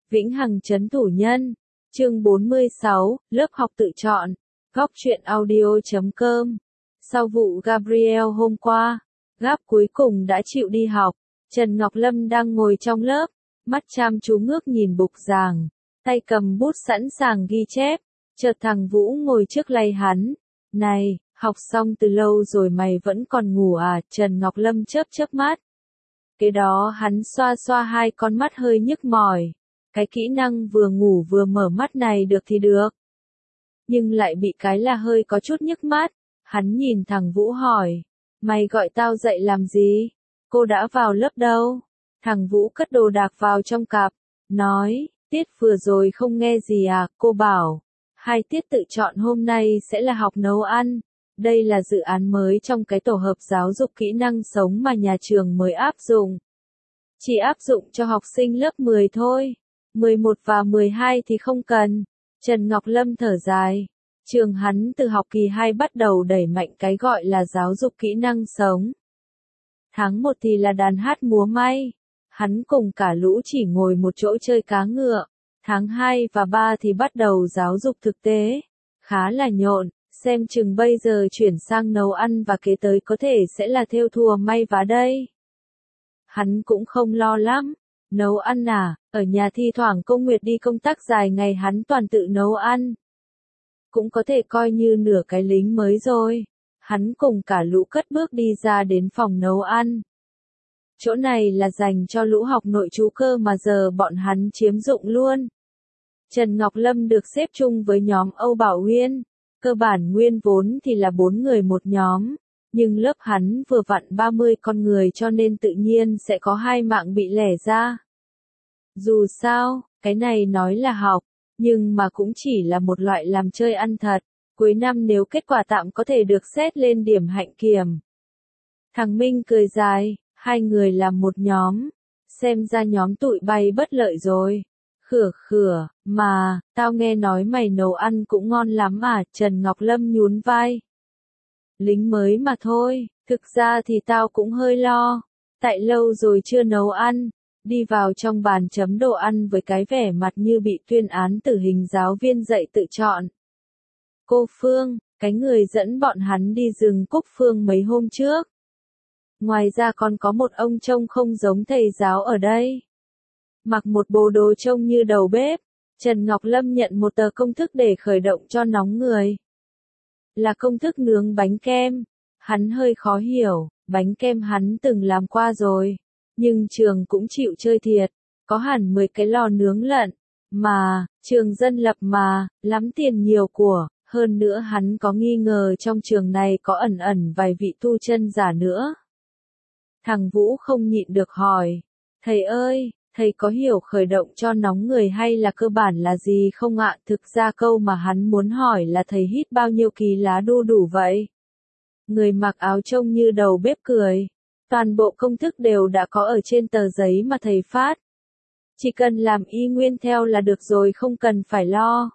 Vĩnh Hằng trấn thủ nhân. Chương 46, lớp học tự chọn. Góc truyện audio.com. Sau vụ Gabriel hôm qua, Gap cuối cùng đã chịu đi học. Trần Ngọc Lâm đang ngồi trong lớp, mắt chăm chú ngước nhìn bục giảng, tay cầm bút sẵn sàng ghi chép. Chợt thằng Vũ ngồi trước lay hắn. Này, học xong từ lâu rồi mày vẫn còn ngủ à? Trần Ngọc Lâm chớp chớp mắt. Cái đó hắn xoa xoa hai con mắt hơi nhức mỏi. Cái kỹ năng vừa ngủ vừa mở mắt này được thì được. Nhưng lại bị cái là hơi có chút nhức mắt. Hắn nhìn thằng Vũ hỏi. Mày gọi tao dậy làm gì? Cô đã vào lớp đâu? Thằng Vũ cất đồ đạc vào trong cặp. Nói, tiết vừa rồi không nghe gì à? Cô bảo, 2 tiết tự chọn hôm nay sẽ là học nấu ăn. Đây là dự án mới trong cái tổ hợp giáo dục kỹ năng sống mà nhà trường mới áp dụng. Chỉ áp dụng cho học sinh lớp 10 thôi. 11 và 12 thì không cần. Trần Ngọc Lâm thở dài. Trường hắn từ học kỳ 2 bắt đầu đẩy mạnh cái gọi là giáo dục kỹ năng sống. Tháng 1 thì là đàn hát múa may. Hắn cùng cả lũ chỉ ngồi một chỗ chơi cá ngựa. Tháng 2 và 3 thì bắt đầu giáo dục thực tế. Khá là nhộn, xem chừng bây giờ chuyển sang nấu ăn và kế tới có thể sẽ là thêu thùa may vá đây. Hắn cũng không lo lắm. Nấu ăn à, ở nhà thi thoảng cô Nguyệt đi công tác dài ngày hắn toàn tự nấu ăn. Cũng có thể coi như nửa cái lính mới rồi. Hắn cùng cả lũ cất bước đi ra đến phòng nấu ăn. Chỗ này là dành cho lũ học nội trú cơ mà giờ bọn hắn chiếm dụng luôn. Trần Ngọc Lâm được xếp chung với nhóm Âu Bảo Uyên. Cơ bản nguyên vốn thì là 4 người một nhóm. Nhưng lớp hắn vừa vặn 30 con người cho nên tự nhiên sẽ có 2 mạng bị lẻ ra. Dù sao, cái này nói là học, nhưng mà cũng chỉ là một loại làm chơi ăn thật. Cuối năm nếu kết quả tạm có thể được xét lên điểm hạnh kiểm. Thằng Minh cười dài, 2 người làm một nhóm. Xem ra nhóm tụi bay bất lợi rồi. Khửa, mà, tao nghe nói mày nấu ăn cũng ngon lắm à? Trần Ngọc Lâm nhún vai. Lính mới mà thôi, thực ra thì tao cũng hơi lo. Tại lâu rồi chưa nấu ăn. Đi vào trong bàn chấm đồ ăn với cái vẻ mặt như bị tuyên án tử hình giáo viên dạy tự chọn. Cô Phương, cái người dẫn bọn hắn đi rừng Cúc Phương mấy hôm trước. Ngoài ra còn có một ông trông không giống thầy giáo ở đây. Mặc một bộ đồ trông như đầu bếp. Trần Ngọc Lâm nhận một tờ công thức để khởi động cho nóng người. Là công thức nướng bánh kem. Hắn hơi khó hiểu, bánh kem hắn từng làm qua rồi. Nhưng trường cũng chịu chơi thiệt. Có hẳn 10 cái lò nướng lận. Mà, trường dân lập mà, lắm tiền nhiều của. Hơn nữa hắn có nghi ngờ trong trường này có ẩn vài vị tu chân giả nữa. Thằng Vũ không nhịn được hỏi. Thầy ơi, thầy có hiểu khởi động cho nóng người hay là cơ bản là gì không ạ? Thực ra câu mà hắn muốn hỏi là thầy hít bao nhiêu kỳ lá đu đủ vậy? Người mặc áo trông như đầu bếp cười. Toàn bộ công thức đều đã có ở trên tờ giấy mà thầy phát. Chỉ cần làm y nguyên theo là được rồi, không cần phải lo.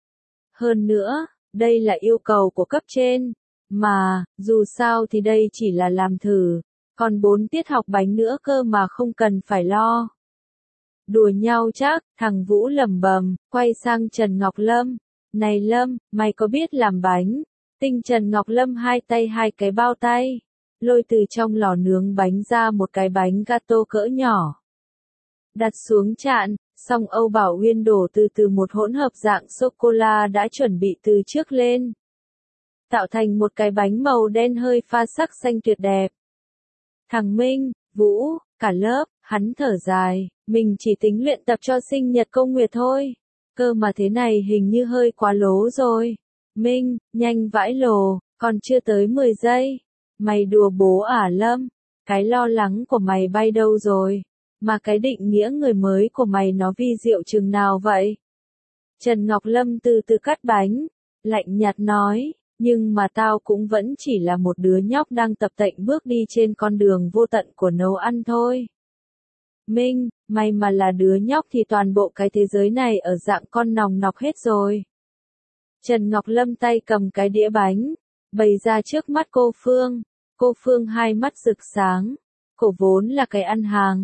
Hơn nữa, đây là yêu cầu của cấp trên. Mà, dù sao thì đây chỉ là làm thử. Còn 4 tiết học bánh nữa cơ mà không cần phải lo. Đùa nhau chắc, thằng Vũ lẩm bẩm, quay sang Trần Ngọc Lâm. Này Lâm, mày có biết làm bánh? Tinh Trần Ngọc Lâm hai tay 2 cái bao tay. Lôi từ trong lò nướng bánh ra một cái bánh gato cỡ nhỏ. Đặt xuống chạn, xong Âu Bảo Uyên đổ từ một hỗn hợp dạng sô-cô-la đã chuẩn bị từ trước lên. Tạo thành một cái bánh màu đen hơi pha sắc xanh tuyệt đẹp. Thằng Minh, Vũ, cả lớp, hắn thở dài, mình chỉ tính luyện tập cho sinh nhật cô Nguyệt thôi. Cơ mà thế này hình như hơi quá lố rồi. Minh, nhanh vãi lồ, còn chưa tới 10 giây. Mày đùa bố à Lâm? Cái lo lắng của mày bay đâu rồi? Mà cái định nghĩa người mới của mày nó vi diệu chừng nào vậy? Trần Ngọc Lâm từ từ cắt bánh, lạnh nhạt nói, nhưng mà tao cũng vẫn chỉ là một đứa nhóc đang tập tễnh bước đi trên con đường vô tận của nấu ăn thôi. Minh, mày mà là đứa nhóc thì toàn bộ cái thế giới này ở dạng con nòng nọc hết rồi. Trần Ngọc Lâm tay cầm cái đĩa bánh, bày ra trước mắt cô Phương. Cô Phương hai mắt rực sáng. Cổ vốn là cái ăn hàng.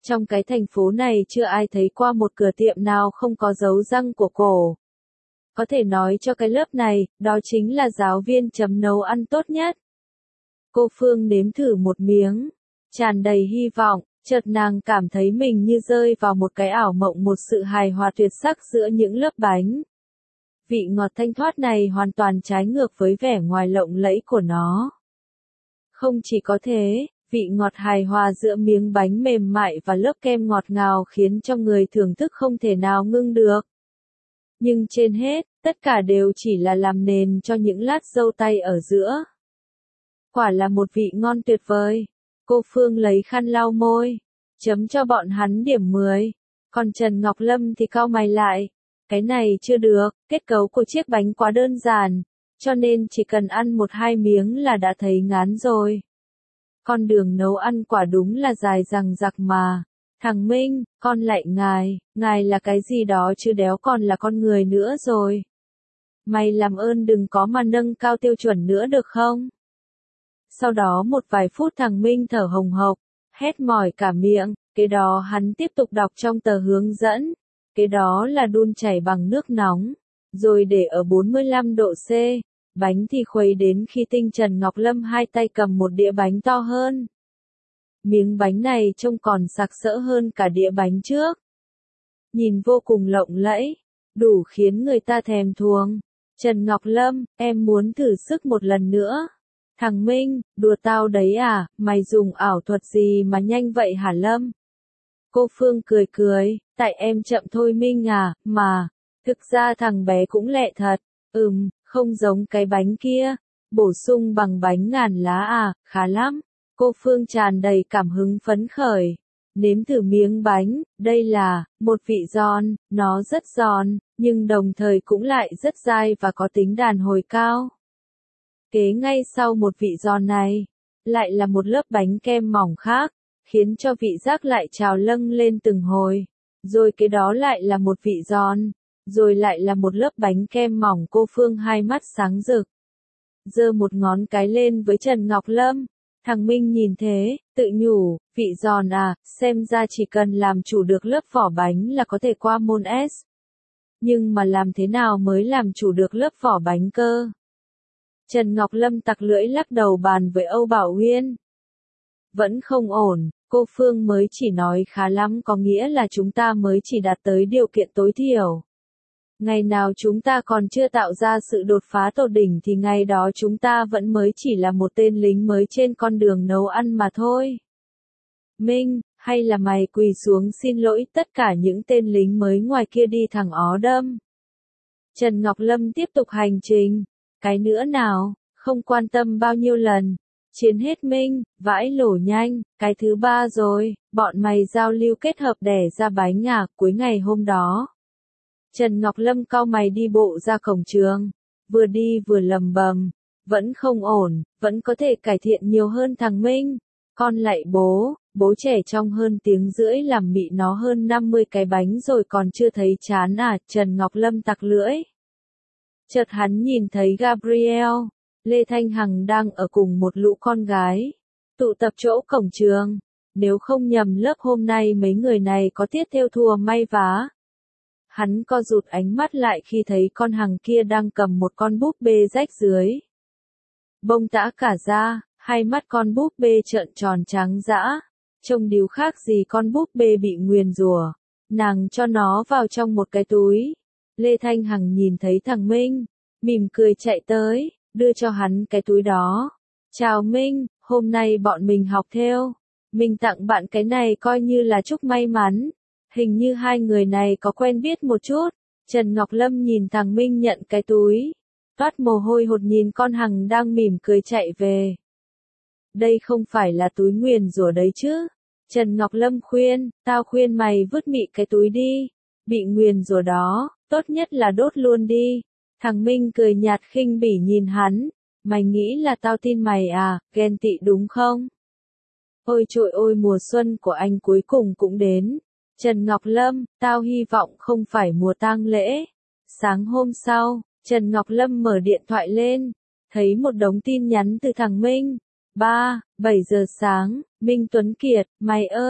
Trong cái thành phố này chưa ai thấy qua một cửa tiệm nào không có dấu răng của cổ. Có thể nói cho cái lớp này, đó chính là giáo viên chấm nấu ăn tốt nhất. Cô Phương nếm thử một miếng, tràn đầy hy vọng, chợt nàng cảm thấy mình như rơi vào một cái ảo mộng, một sự hài hòa tuyệt sắc giữa những lớp bánh. Vị ngọt thanh thoát này hoàn toàn trái ngược với vẻ ngoài lộng lẫy của nó. Không chỉ có thế, vị ngọt hài hòa giữa miếng bánh mềm mại và lớp kem ngọt ngào khiến cho người thưởng thức không thể nào ngưng được. Nhưng trên hết, tất cả đều chỉ là làm nền cho những lát dâu tay ở giữa. Quả là một vị ngon tuyệt vời. Cô Phương lấy khăn lau môi, chấm cho bọn hắn điểm 10. Còn Trần Ngọc Lâm thì cau mày lại. Cái này chưa được, kết cấu của chiếc bánh quá đơn giản, cho nên chỉ cần ăn 1-2 miếng là đã thấy ngán rồi. Con đường nấu ăn quả đúng là dài dằng dặc mà. Thằng Minh, con lạy ngài là cái gì đó chứ đéo còn là con người nữa rồi. Mày làm ơn đừng có mà nâng cao tiêu chuẩn nữa được không? Sau đó một vài phút thằng Minh thở hồng hộc, hét mỏi cả miệng, kế đó hắn tiếp tục đọc trong tờ hướng dẫn. Kế đó là đun chảy bằng nước nóng, rồi để ở 45 độ C, bánh thì khuấy đến khi tinh. Trần Ngọc Lâm hai tay cầm một đĩa bánh to hơn. Miếng bánh này trông còn sặc sỡ hơn cả đĩa bánh trước. Nhìn vô cùng lộng lẫy, đủ khiến người ta thèm thuồng. Trần Ngọc Lâm, em muốn thử sức một lần nữa. Thằng Minh, đùa tao đấy à, mày dùng ảo thuật gì mà nhanh vậy hả Lâm? Cô Phương cười cười, tại em chậm thôi Minh à, mà, thực ra thằng bé cũng lẹ thật, không giống cái bánh kia, bổ sung bằng bánh ngàn lá à, khá lắm. Cô Phương tràn đầy cảm hứng phấn khởi, nếm thử miếng bánh, đây là, một vị giòn, nó rất giòn, nhưng đồng thời cũng lại rất dai và có tính đàn hồi cao. Kế ngay sau một vị giòn này, lại là một lớp bánh kem mỏng khác, khiến cho vị giác lại trào dâng lên từng hồi. Rồi kế đó lại là một vị giòn, rồi lại là một lớp bánh kem mỏng. Cô Phương hai mắt sáng rực, giơ một ngón cái lên với Trần Ngọc Lâm. Thằng Minh nhìn thế, tự nhủ, vị giòn à, xem ra chỉ cần làm chủ được lớp vỏ bánh là có thể qua môn S. Nhưng mà làm thế nào mới làm chủ được lớp vỏ bánh cơ? Trần Ngọc Lâm tặc lưỡi lắc đầu bàn với Âu Bảo Uyên. Vẫn không ổn, cô Phương mới chỉ nói khá lắm có nghĩa là chúng ta mới chỉ đạt tới điều kiện tối thiểu. Ngày nào chúng ta còn chưa tạo ra sự đột phá tột đỉnh thì ngày đó chúng ta vẫn mới chỉ là một tên lính mới trên con đường nấu ăn mà thôi. Minh, hay là mày quỳ xuống xin lỗi tất cả những tên lính mới ngoài kia đi thằng ó đâm. Trần Ngọc Lâm tiếp tục hành trình. Cái nữa nào, không quan tâm bao nhiêu lần. Chiến hết Minh, vãi lổ nhanh, cái thứ 3 rồi, bọn mày giao lưu kết hợp đẻ ra bánh à, cuối ngày hôm đó. Trần Ngọc Lâm cau mày đi bộ ra cổng trường, vừa đi vừa lầm bầm, vẫn không ổn, vẫn có thể cải thiện nhiều hơn thằng Minh. Con lạy bố trẻ trong hơn tiếng rưỡi làm mị nó hơn 50 cái bánh rồi còn chưa thấy chán à, Trần Ngọc Lâm tặc lưỡi. Chợt hắn nhìn thấy Gabriel, Lê Thanh Hằng đang ở cùng một lũ con gái, tụ tập chỗ cổng trường. Nếu không nhầm lớp hôm nay mấy người này có tiết thêu thùa may vá. Hắn co rụt ánh mắt lại khi thấy con Hằng kia đang cầm một con búp bê rách dưới. Bông tã cả ra, hai mắt con búp bê trợn tròn trắng dã, trông điếu khác gì con búp bê bị nguyền rủa. Nàng cho nó vào trong một cái túi. Lê Thanh Hằng nhìn thấy thằng Minh, mỉm cười chạy tới, đưa cho hắn cái túi đó. Chào Minh, hôm nay bọn mình học thêu. Mình tặng bạn cái này coi như là chúc may mắn. Hình như hai người này có quen biết một chút. Trần Ngọc Lâm nhìn thằng Minh nhận cái túi, toát mồ hôi hột nhìn con Hằng đang mỉm cười chạy về. Đây không phải là túi nguyền rủa đấy chứ? Trần Ngọc Lâm khuyên, tao khuyên mày vứt mị cái túi đi. Bị nguyền rủa đó, tốt nhất là đốt luôn đi. Thằng Minh cười nhạt khinh bỉ nhìn hắn. Mày nghĩ là tao tin mày à, ghen tị đúng không? Ôi trội ôi, mùa xuân của anh cuối cùng cũng đến. Trần Ngọc Lâm, tao hy vọng không phải mùa tang lễ. Sáng hôm sau, Trần Ngọc Lâm mở điện thoại lên, thấy một đống tin nhắn từ thằng Minh. 7 giờ sáng, Minh Tuấn Kiệt, mày ơi,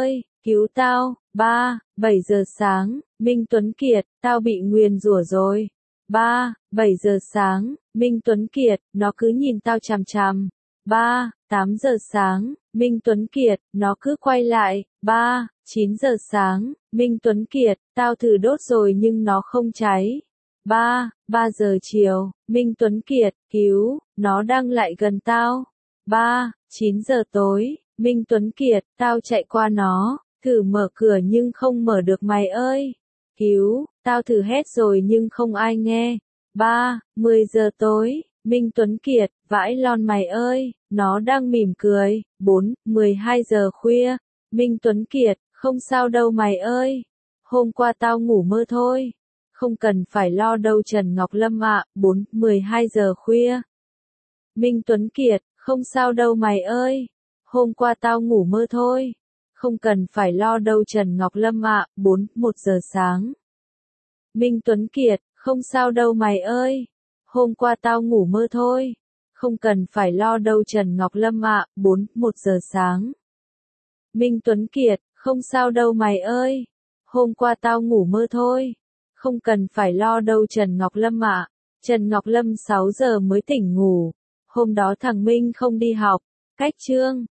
cứu tao. 3. 7 giờ sáng, Minh Tuấn Kiệt, tao bị nguyền rủa rồi. 3. 7 giờ sáng, Minh Tuấn Kiệt, nó cứ nhìn tao chằm chằm. 3. 8 giờ sáng, Minh Tuấn Kiệt, nó cứ quay lại. 3. 9 giờ sáng, Minh Tuấn Kiệt, tao thử đốt rồi nhưng nó không cháy. 3. 3 giờ chiều, Minh Tuấn Kiệt, cứu, nó đang lại gần tao. 3. 9 giờ tối, Minh Tuấn Kiệt, tao chạy qua nó, thử mở cửa nhưng không mở được mày ơi. Cứu, tao thử hét rồi nhưng không ai nghe. 3. 10 giờ tối, Minh Tuấn Kiệt, vãi lon mày ơi, nó đang mỉm cười. 4. 12 giờ khuya, Minh Tuấn Kiệt, không sao đâu mày ơi. Hôm qua tao ngủ mơ thôi. Không cần phải lo đâu Trần Ngọc Lâm ạ. 4. 12 giờ khuya, Minh Tuấn Kiệt, không sao đâu mày ơi. Hôm qua tao ngủ mơ thôi. Không cần phải lo đâu Trần Ngọc Lâm ạ. 4. 1 giờ sáng, Minh Tuấn Kiệt, không sao đâu mày ơi. Hôm qua tao ngủ mơ thôi. Không cần phải lo đâu Trần Ngọc Lâm ạ. 4. 1 giờ sáng, Minh Tuấn Kiệt, không sao đâu mày ơi. Hôm qua tao ngủ mơ thôi. Không cần phải lo đâu Trần Ngọc Lâm ạ. Trần Ngọc Lâm 6 giờ mới tỉnh ngủ. Hôm đó thằng Minh không đi học. Cách chương